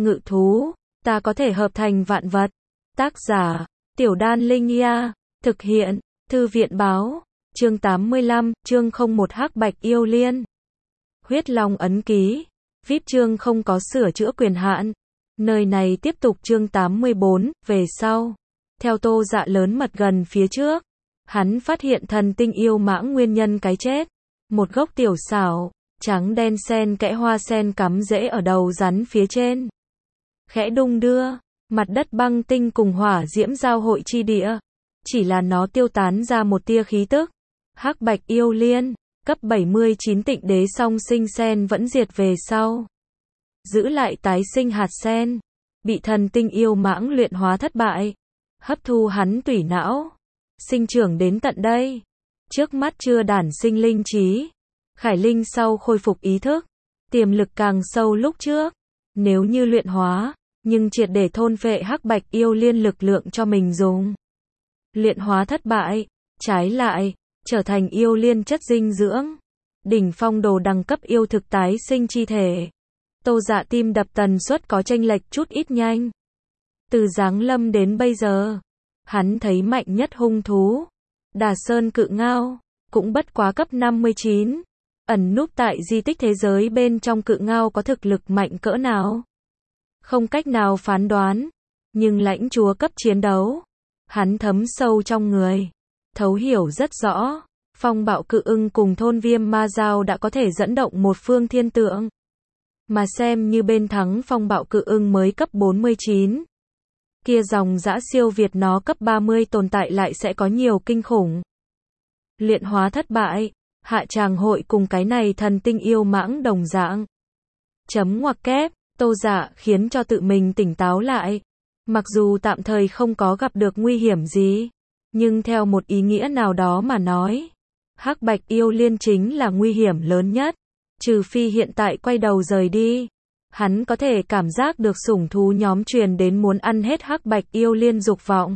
ngự thú, ta có thể hợp thành vạn vật. Tác giả, Tiểu Đan Linh Nha, thực hiện, Thư viện báo, chương 85, chương 01 Hắc Bạch Yêu Liên. Huyết Long ấn ký, VIP chương không có sửa chữa quyền hạn. Nơi này tiếp tục chương 84, về sau. Theo Tô Dạ lớn mật gần phía trước, hắn phát hiện thần tinh yêu mãng nguyên nhân cái chết. Một gốc tiểu xảo, trắng đen sen kẽ hoa sen cắm rễ ở đầu rắn phía trên. Khẽ đung đưa, mặt đất băng tinh cùng hỏa diễm giao hội chi địa. Chỉ là nó tiêu tán ra một tia khí tức. Hắc Bạch Yêu Liên, cấp 79 Tịnh Đế song sinh sen vẫn diệt về sau. Giữ lại tái sinh hạt sen, bị thần tinh yêu mãng luyện hóa thất bại. Hấp thu hắn tủy não, sinh trưởng đến tận đây. Trước mắt chưa đản sinh linh trí. Khải Linh sau khôi phục ý thức, tiềm lực càng sâu lúc trước. Nếu như luyện hóa, nhưng triệt để thôn phệ Hắc Bạch Yêu Liên lực lượng cho mình dùng. Luyện hóa thất bại, trái lại, trở thành yêu liên chất dinh dưỡng. Đỉnh phong đồ đẳng cấp yêu thực tái sinh chi thể. Tô Dạ tim đập tần suất có chênh lệch chút ít nhanh. Từ giáng lâm đến bây giờ, hắn thấy mạnh nhất hung thú, Đà Sơn cự ngao, cũng bất quá cấp 59. Ẩn núp tại di tích thế giới bên trong cự ngao có thực lực mạnh cỡ nào? Không cách nào phán đoán, nhưng lãnh chúa cấp chiến đấu, hắn thấm sâu trong người, thấu hiểu rất rõ. Phong bạo cự ưng cùng thôn viêm ma dao đã có thể dẫn động một phương thiên tượng. Mà xem như bên thắng phong bạo cự ưng mới cấp 49. Kia dòng dã siêu việt nó cấp 30 tồn tại lại sẽ có nhiều kinh khủng. Luyện hóa thất bại, hạ tràng hội cùng cái này thần tinh yêu mãng đồng dạng. Chấm ngoặc kép, Tô Dạ khiến cho tự mình tỉnh táo lại. Mặc dù tạm thời không có gặp được nguy hiểm gì, nhưng theo một ý nghĩa nào đó mà nói, Hắc Bạch Yêu Liên chính là nguy hiểm lớn nhất. Trừ phi hiện tại quay đầu rời đi, hắn có thể cảm giác được sủng thú nhóm truyền đến muốn ăn hết Hắc Bạch Yêu Liên dục vọng.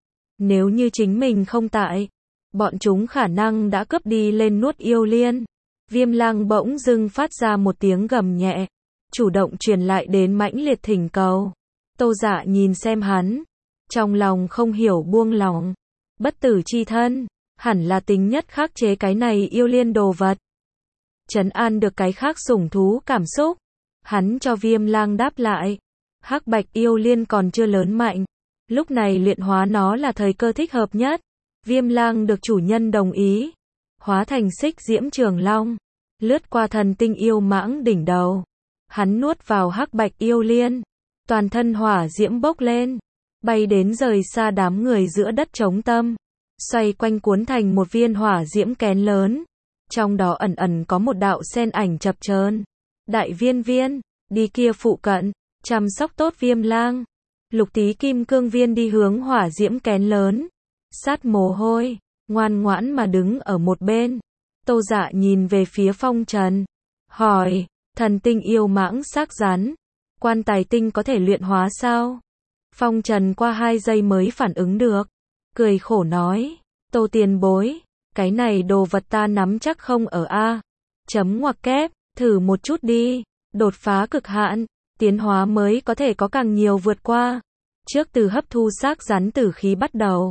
Nếu như chính mình không tại, bọn chúng khả năng đã cướp đi lên nuốt yêu liên. Viêm Lang bỗng dưng phát ra một tiếng gầm nhẹ, chủ động truyền lại đến mãnh liệt thỉnh cầu. Tô Dạ nhìn xem hắn, trong lòng không hiểu buông lỏng. Bất tử chi thân, hẳn là tính nhất khắc chế cái này yêu liên đồ vật. Trấn an được cái khác sủng thú cảm xúc, hắn cho Viêm Lang đáp lại. Hắc Bạch Yêu Liên còn chưa lớn mạnh, lúc này luyện hóa nó là thời cơ thích hợp nhất. Viêm Lang được chủ nhân đồng ý, hóa thành xích diễm trường long, lướt qua thần tinh yêu mãng đỉnh đầu. Hắn nuốt vào Hắc Bạch Yêu Liên, toàn thân hỏa diễm bốc lên, bay đến rời xa đám người giữa đất trống tâm, xoay quanh cuốn thành một viên hỏa diễm kén lớn. Trong đó ẩn ẩn có một đạo sen ảnh chập chờn. Đại Viên Viên, đi kia phụ cận, chăm sóc tốt Viêm Lang. Lục Tí Kim Cương Viên đi hướng hỏa diễm kén lớn, sát mồ hôi, ngoan ngoãn mà đứng ở một bên. Tô Dạ nhìn về phía Phong Trần, hỏi, thần tinh yêu mãng xác rắn, quan tài tinh có thể luyện hóa sao? Phong Trần qua 2 giây mới phản ứng được, cười khổ nói, Tô tiền bối, cái này đồ vật ta nắm chắc không ở a. Chấm ngoặc kép, thử một chút đi, đột phá cực hạn, tiến hóa mới có thể có càng nhiều vượt qua. Trước từ hấp thu xác rắn tử khí bắt đầu.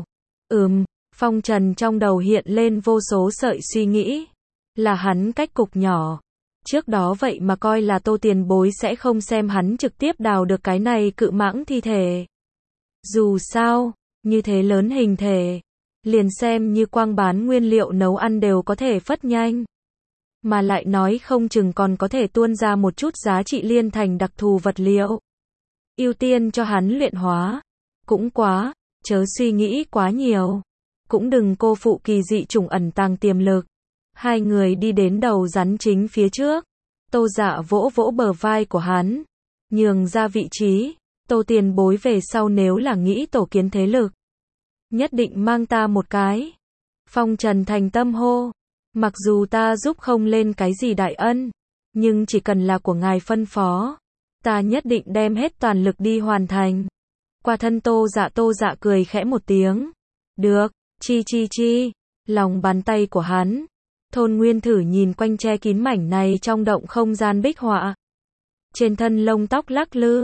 Phong Trần trong đầu hiện lên vô số sợi suy nghĩ. Là hắn cách cục nhỏ. Trước đó vậy mà coi là Tô tiền bối sẽ không xem hắn trực tiếp đào được cái này cự mãng thi thể. Dù sao, như thế lớn hình thể, liền xem như quang bán nguyên liệu nấu ăn đều có thể phất nhanh. Mà lại nói không chừng còn có thể tuôn ra một chút giá trị liên thành đặc thù vật liệu. Ưu tiên cho hắn luyện hóa. Cũng quá, chớ suy nghĩ quá nhiều. Cũng đừng cô phụ kỳ dị chủng ẩn tàng tiềm lực. Hai người đi đến đầu rắn chính phía trước. Tô Dạ vỗ vỗ bờ vai của hắn, nhường ra vị trí. Tô tiền bối về sau nếu là nghĩ tổ kiến thế lực, nhất định mang ta một cái. Phong Trần thành tâm hô, mặc dù ta giúp không lên cái gì đại ân, nhưng chỉ cần là của ngài phân phó, ta nhất định đem hết toàn lực đi hoàn thành. Qua thân Tô Dạ cười khẽ một tiếng. Được, chi, lòng bàn tay của hắn. Thôn Nguyên Thử nhìn quanh che kín mảnh này trong động không gian bích họa. Trên thân lông tóc lắc lư,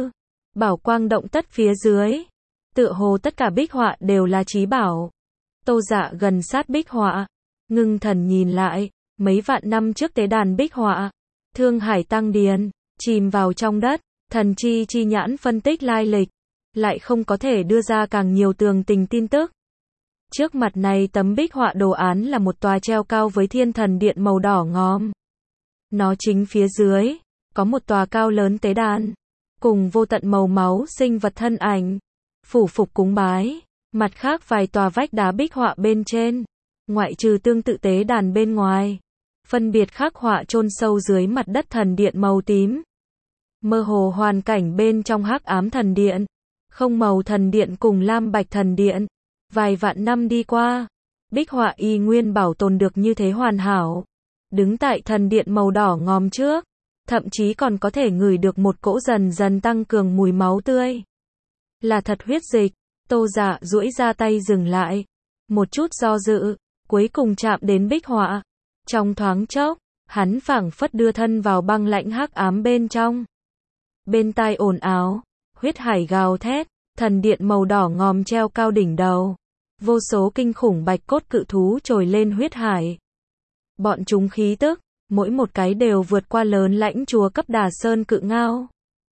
Bảo quang động tất phía dưới. Tựa hồ tất cả bích họa đều là trí bảo. Tô Dạ gần sát bích họa, ngưng thần nhìn lại, mấy vạn năm trước tế đàn bích họa, Thương Hải Tăng Điền, chìm vào trong đất, thần chi nhãn phân tích lai lịch, lại không có thể đưa ra càng nhiều tường tình tin tức. Trước mặt này tấm bích họa đồ án là một tòa treo cao với thiên thần điện màu đỏ ngòm. Nó chính phía dưới, có một tòa cao lớn tế đàn, cùng vô tận màu máu sinh vật thân ảnh, phủ phục cúng bái. Mặt khác vài tòa vách đá bích họa bên trên, ngoại trừ tương tự tế đàn bên ngoài, phân biệt khắc họa chôn sâu dưới mặt đất thần điện màu tím. Mơ hồ hoàn cảnh bên trong hắc ám thần điện, không màu thần điện cùng lam bạch thần điện. Vài vạn năm đi qua, bích họa y nguyên bảo tồn được như thế hoàn hảo. Đứng tại thần điện màu đỏ ngòm trước, thậm chí còn có thể ngửi được một cỗ dần dần tăng cường mùi máu tươi. Là thật huyết dịch. Tô Dạ duỗi ra tay dừng lại, một chút do dự, cuối cùng chạm đến bích họa. Trong thoáng chốc, hắn phảng phất đưa thân vào băng lãnh hắc ám bên trong. Bên tai ồn ào, huyết hải gào thét, thần điện màu đỏ ngòm treo cao đỉnh đầu. Vô số kinh khủng bạch cốt cự thú trồi lên huyết hải. Bọn chúng khí tức, mỗi một cái đều vượt qua lớn lãnh chúa cấp Đà Sơn cự ngao.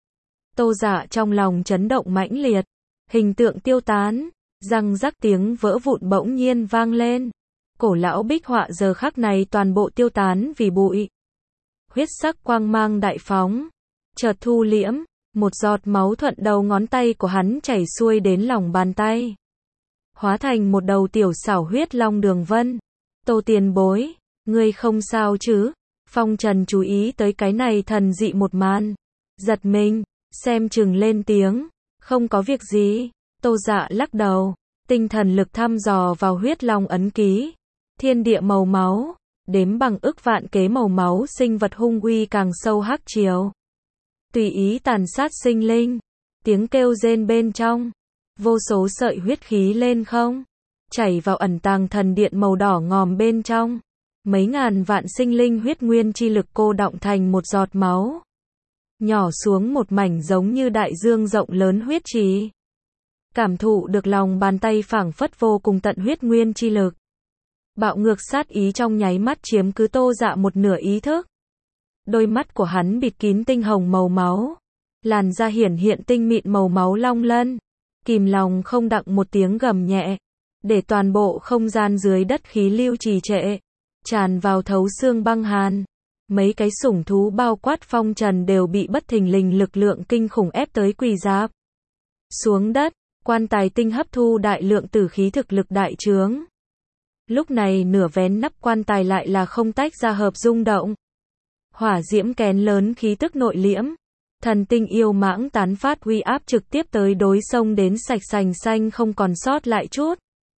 Tô Dạ trong lòng chấn động mãnh liệt. Hình tượng tiêu tán, răng rắc tiếng vỡ vụn bỗng nhiên vang lên. Cổ lão bích họa giờ khắc này toàn bộ tiêu tán vì bụi. Huyết sắc quang mang đại phóng, chợt thu liễm, một giọt máu thuận đầu ngón tay của hắn chảy xuôi đến lòng bàn tay. Hóa thành một đầu tiểu xảo huyết long đường vân. Tô tiền bối, ngươi không sao chứ? Phong Trần chú ý tới cái này thần dị một màn. Giật mình, xem chừng lên tiếng. Không có việc gì. Tô Dạ lắc đầu, tinh thần lực thăm dò vào huyết long ấn ký. Thiên địa màu máu, đếm bằng ức vạn kế màu máu sinh vật hung uy càng sâu hắc chiều. Tùy ý tàn sát sinh linh, tiếng kêu rên bên trong, vô số sợi huyết khí lên không, chảy vào ẩn tàng thần điện màu đỏ ngòm bên trong. Mấy ngàn vạn sinh linh huyết nguyên chi lực cô đọng thành một giọt máu. Nhỏ xuống một mảnh giống như đại dương rộng lớn huyết trì. Cảm thụ được lòng bàn tay phảng phất vô cùng tận huyết nguyên chi lực. Bạo ngược sát ý trong nháy mắt chiếm cứ Tô Dạ một nửa ý thức. Đôi mắt của hắn bịt kín tinh hồng màu máu. Làn da hiển hiện tinh mịn màu máu long lân. Kìm lòng không đặng một tiếng gầm nhẹ. Để toàn bộ không gian dưới đất khí lưu trì trệ. Tràn vào thấu xương băng hàn. Mấy cái sủng thú bao quát Phong Trần đều bị bất thình lình lực lượng kinh khủng ép tới quỳ rạp xuống đất. Quan tài tinh hấp thu đại lượng tử khí thực lực đại trướng. Lúc này nửa vén nắp quan tài lại là không tách ra hợp rung động. Hỏa diễm kén lớn khí tức nội liễm. Thần tinh yêu mãng tán phát uy áp trực tiếp tới đối sông đến sạch sành xanh không còn sót lại chút.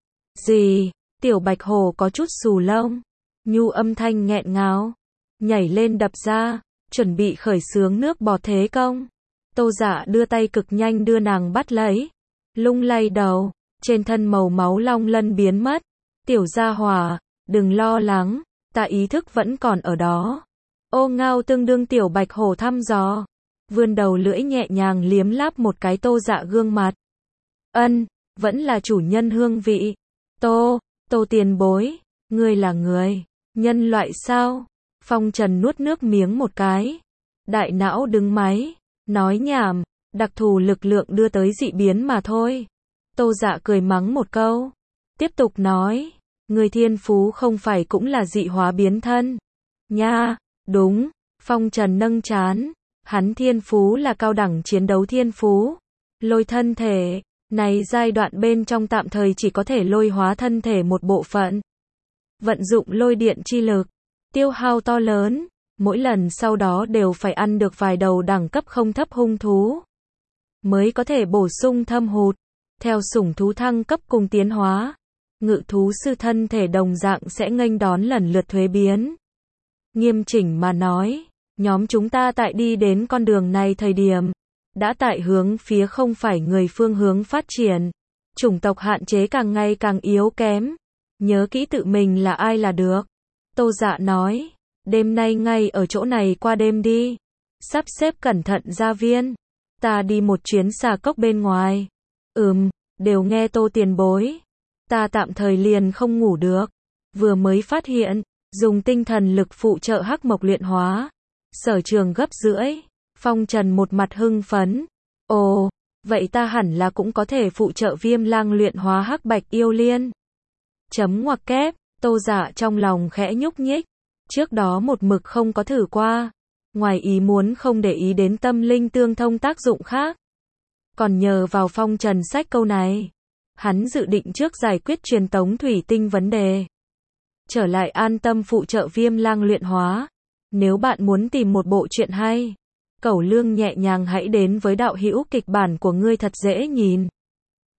Gì? Tiểu Bạch Hổ có chút xù lông. Nhu âm thanh nghẹn ngào. Nhảy lên đập ra, chuẩn bị khởi xướng nước bọt thế công. Tô Dạ đưa tay cực nhanh đưa nàng bắt lấy. Lung lay đầu, trên thân màu máu long lân biến mất. Tiểu gia hỏa, đừng lo lắng, ta ý thức vẫn còn ở đó. Ô Ngao tương đương Tiểu Bạch Hổ thăm dò. Vươn đầu lưỡi nhẹ nhàng liếm láp một cái Tô Dạ gương mặt. Ân, vẫn là chủ nhân hương vị. Tô tiền bối, ngươi là người, nhân loại sao? Phong Trần nuốt nước miếng một cái. Đại não đứng máy, nói nhảm, đặc thù lực lượng đưa tới dị biến mà thôi. Tô Dạ cười mắng một câu. Tiếp tục nói, người thiên phú không phải cũng là dị hóa biến thân. Nha, đúng, Phong Trần nâng trán. Hắn thiên phú là cao đẳng chiến đấu thiên phú. Lôi thân thể, này giai đoạn bên trong tạm thời chỉ có thể lôi hóa thân thể một bộ phận. Vận dụng lôi điện chi lực. Tiêu hao to lớn, mỗi lần sau đó đều phải ăn được vài đầu đẳng cấp không thấp hung thú. Mới có thể bổ sung thâm hụt. Theo sủng thú thăng cấp cùng tiến hóa, ngự thú sư thân thể đồng dạng sẽ nghênh đón lần lượt thuế biến. Nghiêm chỉnh mà nói, nhóm chúng ta tại đi đến con đường này thời điểm, đã tại hướng phía không phải người phương hướng phát triển. Chủng tộc hạn chế càng ngày càng yếu kém. Nhớ kỹ tự mình là ai là được. Tô Dạ nói, đêm nay ngay ở chỗ này qua đêm đi. Sắp xếp cẩn thận gia viên. Ta đi một chuyến xà cốc bên ngoài. Đều nghe Tô tiền bối. Ta tạm thời liền không ngủ được. Vừa mới phát hiện, dùng tinh thần lực phụ trợ hắc mộc luyện hóa. Sở Trường gấp rưỡi. Phong Trần một mặt hưng phấn. Ồ, vậy ta hẳn là cũng có thể phụ trợ Viêm Lang luyện hóa hắc bạch yêu liên. Chấm ngoặc kép, Tô Dạ trong lòng khẽ nhúc nhích. Trước đó một mực không có thử qua. Ngoài ý muốn không để ý đến tâm linh tương thông tác dụng khác. Còn nhờ vào Phong Trần sách câu này. Hắn dự định trước giải quyết truyền tống thủy tinh vấn đề. Trở lại an tâm phụ trợ Viêm Lang luyện hóa. Nếu bạn muốn tìm một bộ truyện hay, Cẩu Lương nhẹ nhàng hãy đến với đạo hữu kịch bản của ngươi thật dễ nhìn.